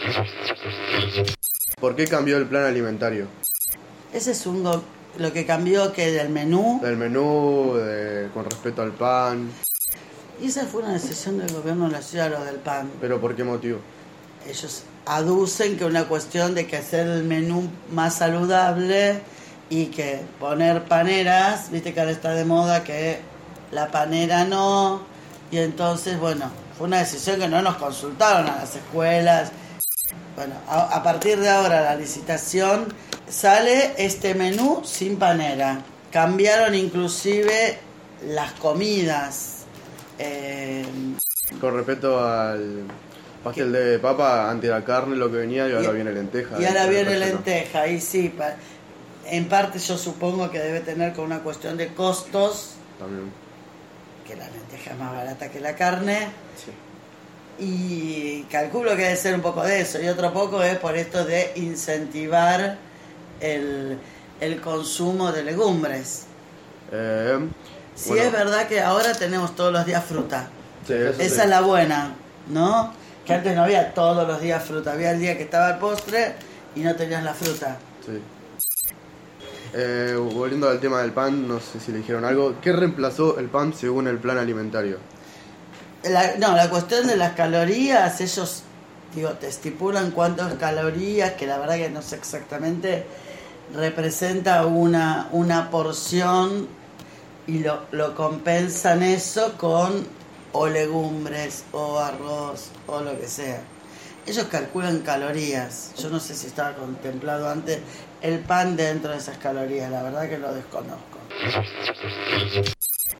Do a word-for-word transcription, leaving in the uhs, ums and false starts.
¿Por qué cambió el plan alimentario? Ese es un go- lo que cambió que del menú. Del menú, de, con respecto al pan. Y esa fue una decisión del gobierno de la ciudad, lo del pan. ¿Pero por qué motivo? Ellos aducen que una cuestión de que hacer el menú más saludable y que poner paneras, viste que ahora está de moda que la panera no, y entonces, bueno, fue una decisión que no nos consultaron a las escuelas. Bueno, a, a partir de ahora la licitación sale este menú sin panera. Cambiaron inclusive las comidas. Eh, Con respecto al pastel de papa, antes era carne lo que venía y ahora y, viene lenteja. Y ahora viene Perfecto. lenteja, y sí, pa, en parte yo supongo que debe tener con una cuestión de costos, También. que la lenteja es más barata que la carne, Sí. y calculo que debe ser un poco de eso, y otro poco es por esto de incentivar el, el consumo de legumbres. Eh, Sí, bueno, es verdad que ahora tenemos todos los días fruta. sí, eso Esa sí. es la buena, ¿no? Que antes no había todos los días fruta. Había el día que estaba el postre y no tenías la fruta. Sí. Eh, volviendo al tema del pan, no sé si le dijeron algo. ¿Qué reemplazó el pan según el plan alimentario? La, no, la cuestión de las calorías, ellos, digo, te estipulan cuántas calorías, que la verdad que no sé exactamente, representa una, una porción, y lo, lo compensan eso con o legumbres o arroz o lo que sea. Ellos calculan calorías. Yo no sé si estaba contemplado antes el pan dentro de esas calorías, la verdad que lo desconozco.